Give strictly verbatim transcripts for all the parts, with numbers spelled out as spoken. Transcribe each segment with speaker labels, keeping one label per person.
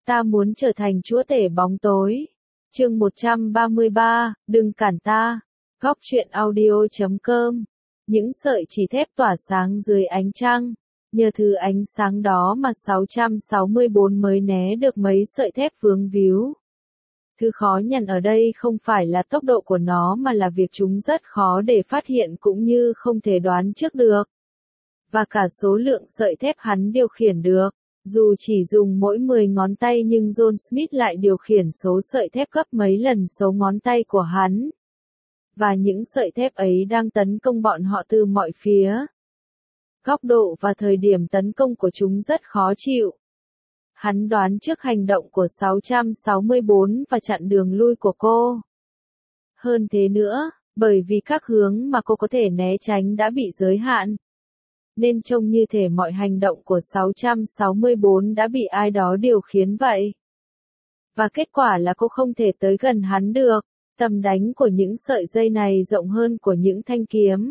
Speaker 1: Ta muốn trở thành chúa tể bóng tối. Chương một trăm ba mươi ba, đừng cản ta. Góc truyện audio chấm com. Những sợi chỉ thép tỏa sáng dưới ánh trăng. Nhờ thứ ánh sáng đó mà sáu trăm sáu mươi bốn mới né được mấy sợi thép vướng víu. Thứ khó nhận ở đây không phải là tốc độ của nó mà là việc chúng rất khó để phát hiện cũng như không thể đoán trước được. Và cả số lượng sợi thép hắn điều khiển được. Dù chỉ dùng mỗi mười ngón tay nhưng John Smith lại điều khiển số sợi thép gấp mấy lần số ngón tay của hắn. Và những sợi thép ấy đang tấn công bọn họ từ mọi phía. Góc độ và thời điểm tấn công của chúng rất khó chịu. Hắn đoán trước hành động của sáu trăm sáu mươi bốn và chặn đường lui của cô. Hơn thế nữa, bởi vì các hướng mà cô có thể né tránh đã bị giới hạn. Nên trông như thể mọi hành động của sáu trăm sáu mươi bốn đã bị ai đó điều khiển vậy. Và kết quả là cô không thể tới gần hắn được, tầm đánh của những sợi dây này rộng hơn của những thanh kiếm.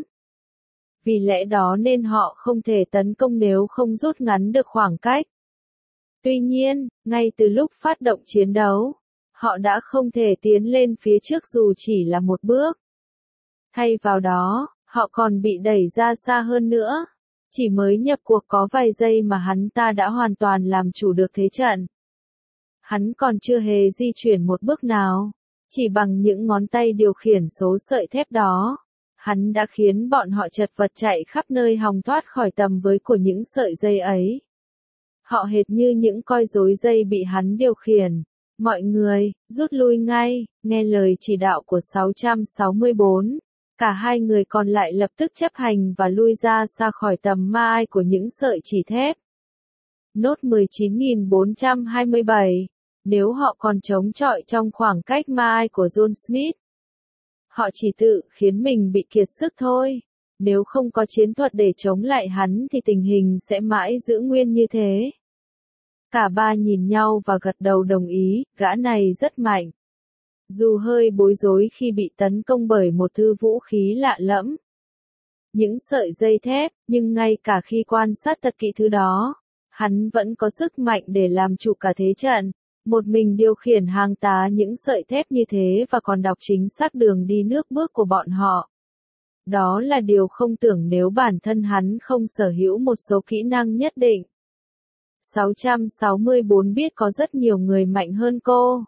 Speaker 1: Vì lẽ đó nên họ không thể tấn công nếu không rút ngắn được khoảng cách. Tuy nhiên, ngay từ lúc phát động chiến đấu, họ đã không thể tiến lên phía trước dù chỉ là một bước. Thay vào đó, họ còn bị đẩy ra xa hơn nữa. Chỉ mới nhập cuộc có vài giây mà hắn ta đã hoàn toàn làm chủ được thế trận. Hắn còn chưa hề di chuyển một bước nào. Chỉ bằng những ngón tay điều khiển số sợi thép đó, hắn đã khiến bọn họ chật vật chạy khắp nơi hòng thoát khỏi tầm với của những sợi dây ấy. Họ hệt như những coi rối dây bị hắn điều khiển. Mọi người, rút lui ngay, nghe lời chỉ đạo của sáu trăm sáu mươi bốn. Cả hai người còn lại lập tức chấp hành và lui ra xa khỏi tầm ma ai của những sợi chỉ thép. Nốt mười chín nghìn bốn trăm hai mươi bảy. Nếu họ còn chống chọi trong khoảng cách ma ai của John Smith, họ chỉ tự khiến mình bị kiệt sức thôi. Nếu không có chiến thuật để chống lại hắn thì tình hình sẽ mãi giữ nguyên như thế. Cả ba nhìn nhau và gật đầu đồng ý, gã này rất mạnh. Dù hơi bối rối khi bị tấn công bởi một thứ vũ khí lạ lẫm. Những sợi dây thép, nhưng ngay cả khi quan sát thật kỹ thứ đó, hắn vẫn có sức mạnh để làm chủ cả thế trận. Một mình điều khiển hàng tá những sợi thép như thế và còn đọc chính xác đường đi nước bước của bọn họ. Đó là điều không tưởng nếu bản thân hắn không sở hữu một số kỹ năng nhất định. sáu trăm sáu mươi bốn biết có rất nhiều người mạnh hơn cô.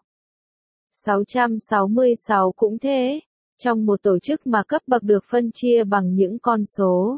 Speaker 1: sáu trăm sáu mươi sáu cũng thế, trong một tổ chức mà cấp bậc được phân chia bằng những con số.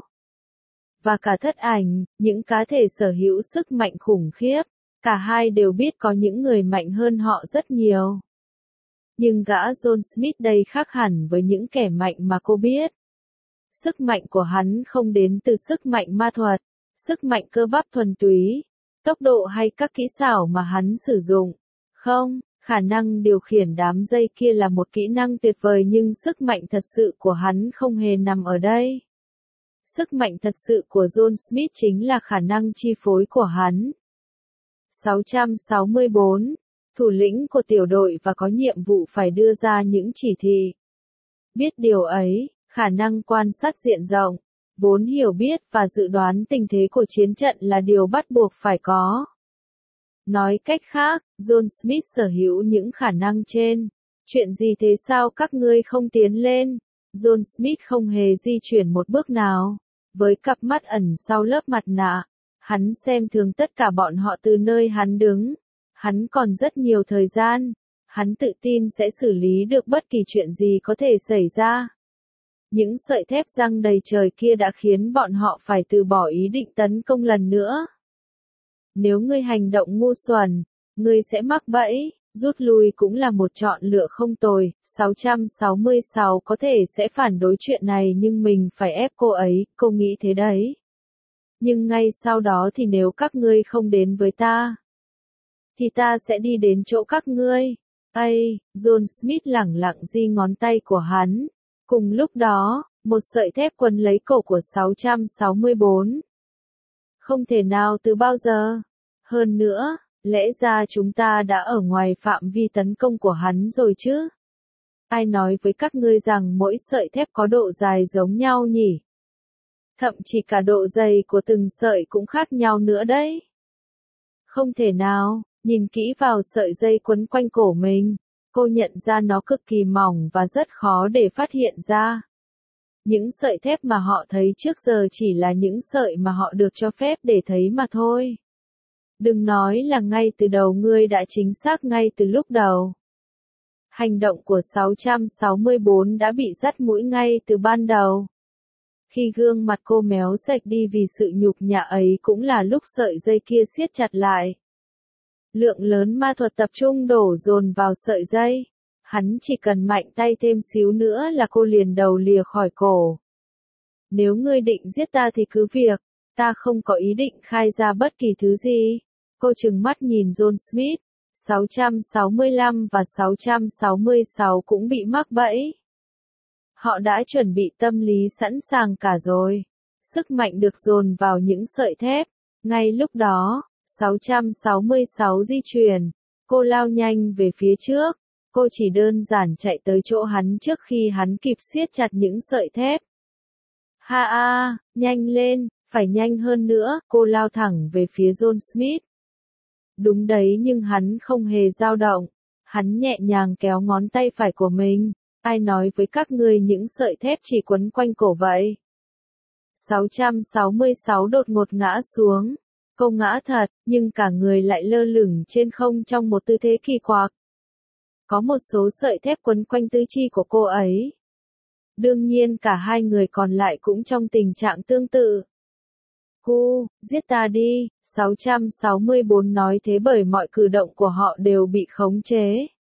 Speaker 1: Và cả thất ảnh, những cá thể sở hữu sức mạnh khủng khiếp, cả hai đều biết có những người mạnh hơn họ rất nhiều. Nhưng gã John Smith đây khác hẳn với những kẻ mạnh mà cô biết. Sức mạnh của hắn không đến từ sức mạnh ma thuật, sức mạnh cơ bắp thuần túy, tốc độ hay các kỹ xảo mà hắn sử dụng. Không. Khả năng điều khiển đám dây kia là một kỹ năng tuyệt vời nhưng sức mạnh thật sự của hắn không hề nằm ở đây. Sức mạnh thật sự của John Smith chính là khả năng chi phối của hắn. sáu trăm sáu mươi bốn. Thủ lĩnh của tiểu đội và có nhiệm vụ phải đưa ra những chỉ thị. Biết điều ấy, khả năng quan sát diện rộng, vốn hiểu biết và dự đoán tình thế của chiến trận là điều bắt buộc phải có. Nói cách khác, John Smith sở hữu những khả năng trên. Chuyện gì thế sao các ngươi không tiến lên? John Smith không hề di chuyển một bước nào. Với cặp mắt ẩn sau lớp mặt nạ, hắn xem thường tất cả bọn họ từ nơi hắn đứng. Hắn còn rất nhiều thời gian. Hắn tự tin sẽ xử lý được bất kỳ chuyện gì có thể xảy ra. Những sợi thép răng đầy trời kia đã khiến bọn họ phải từ bỏ ý định tấn công lần nữa. Nếu ngươi hành động ngu xuẩn, ngươi sẽ mắc bẫy, rút lui cũng là một chọn lựa không tồi. sáu trăm sáu mươi sáu có thể sẽ phản đối chuyện này nhưng mình phải ép cô ấy, cô nghĩ thế đấy. Nhưng ngay sau đó thì nếu các ngươi không đến với ta, thì ta sẽ đi đến chỗ các ngươi. Ây, John Smith lẳng lặng di ngón tay của hắn. Cùng lúc đó, một sợi thép quấn lấy cổ của sáu trăm sáu mươi bốn. Không thể nào từ bao giờ. Hơn nữa, lẽ ra chúng ta đã ở ngoài phạm vi tấn công của hắn rồi chứ? Ai nói với các ngươi rằng mỗi sợi thép có độ dài giống nhau nhỉ? Thậm chí cả độ dày của từng sợi cũng khác nhau nữa đấy. Không thể nào, Nhìn kỹ vào sợi dây quấn quanh cổ mình, cô nhận ra nó cực kỳ mỏng và rất khó để phát hiện ra. Những sợi thép mà họ thấy trước giờ chỉ là những sợi mà họ được cho phép để thấy mà thôi. Đừng nói là ngay từ đầu ngươi đã chính xác ngay từ lúc đầu. Hành động của sáu trăm sáu mươi bốn đã bị dắt mũi ngay từ ban đầu. Khi gương mặt cô méo sạch đi vì sự nhục nhã ấy cũng là lúc sợi dây kia siết chặt lại. Lượng lớn ma thuật tập trung đổ dồn vào sợi dây. Hắn chỉ cần mạnh tay thêm xíu nữa là cô liền đầu lìa khỏi cổ. Nếu ngươi định giết ta thì cứ việc, ta không có ý định khai ra bất kỳ thứ gì. Cô trừng mắt nhìn John Smith. sáu trăm sáu mươi lăm và sáu trăm sáu mươi sáu cũng bị mắc bẫy. Họ đã chuẩn bị tâm lý sẵn sàng cả rồi. Sức mạnh được dồn vào những sợi thép. Ngay lúc đó, sáu trăm sáu mươi sáu di chuyển. Cô lao nhanh về phía trước. Cô chỉ đơn giản chạy tới chỗ hắn trước khi hắn kịp siết chặt những sợi thép. Ha a, nhanh lên, phải nhanh hơn nữa. Cô lao thẳng về phía John Smith. Đúng đấy, nhưng hắn không hề dao động. Hắn nhẹ nhàng kéo ngón tay phải của mình. Ai nói với các ngươi những sợi thép chỉ quấn quanh cổ vậy? sáu trăm sáu mươi sáu đột ngột ngã xuống. Cô ngã thật, nhưng cả người lại lơ lửng trên không trong một tư thế kỳ quặc. Có một số sợi thép quấn quanh tứ chi của cô ấy. Đương nhiên cả hai người còn lại cũng trong tình trạng tương tự. Cu, giết ta đi, sáu trăm sáu mươi bốn nói thế bởi mọi cử động của họ đều bị khống chế.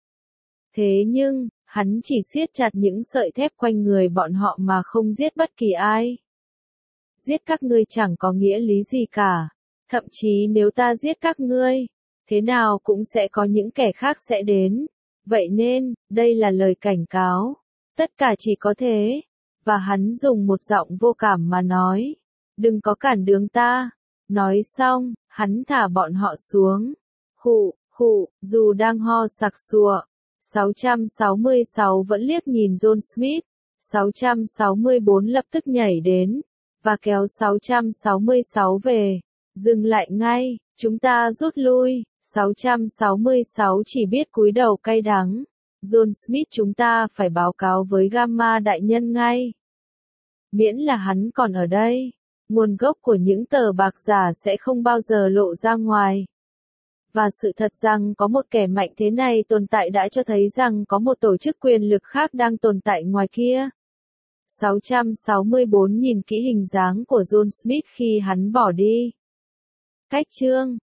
Speaker 1: Thế nhưng, hắn chỉ siết chặt những sợi thép quanh người bọn họ mà không giết bất kỳ ai. Giết các ngươi chẳng có nghĩa lý gì cả. Thậm chí nếu ta giết các ngươi, thế nào cũng sẽ có những kẻ khác sẽ đến. Vậy nên, đây là lời cảnh cáo. Tất cả chỉ có thế. Và hắn dùng một giọng vô cảm mà nói. Đừng có cản đường ta. Nói xong, hắn thả bọn họ xuống. Khụ, khụ, dù đang ho sặc sụa. sáu trăm sáu mươi sáu vẫn liếc nhìn John Smith. sáu trăm sáu mươi bốn lập tức nhảy đến. Và kéo sáu trăm sáu mươi sáu về. Dừng lại ngay, chúng ta rút lui. sáu trăm sáu mươi sáu chỉ biết cúi đầu cay đắng. John Smith, chúng ta phải báo cáo với Gamma đại nhân ngay. Miễn là hắn còn ở đây, nguồn gốc của những tờ bạc giả sẽ không bao giờ lộ ra ngoài. Và sự thật rằng có một kẻ mạnh thế này tồn tại đã cho thấy rằng có một tổ chức quyền lực khác đang tồn tại ngoài kia. sáu trăm sáu mươi bốn nhìn kỹ hình dáng của John Smith khi hắn bỏ đi. Cách chương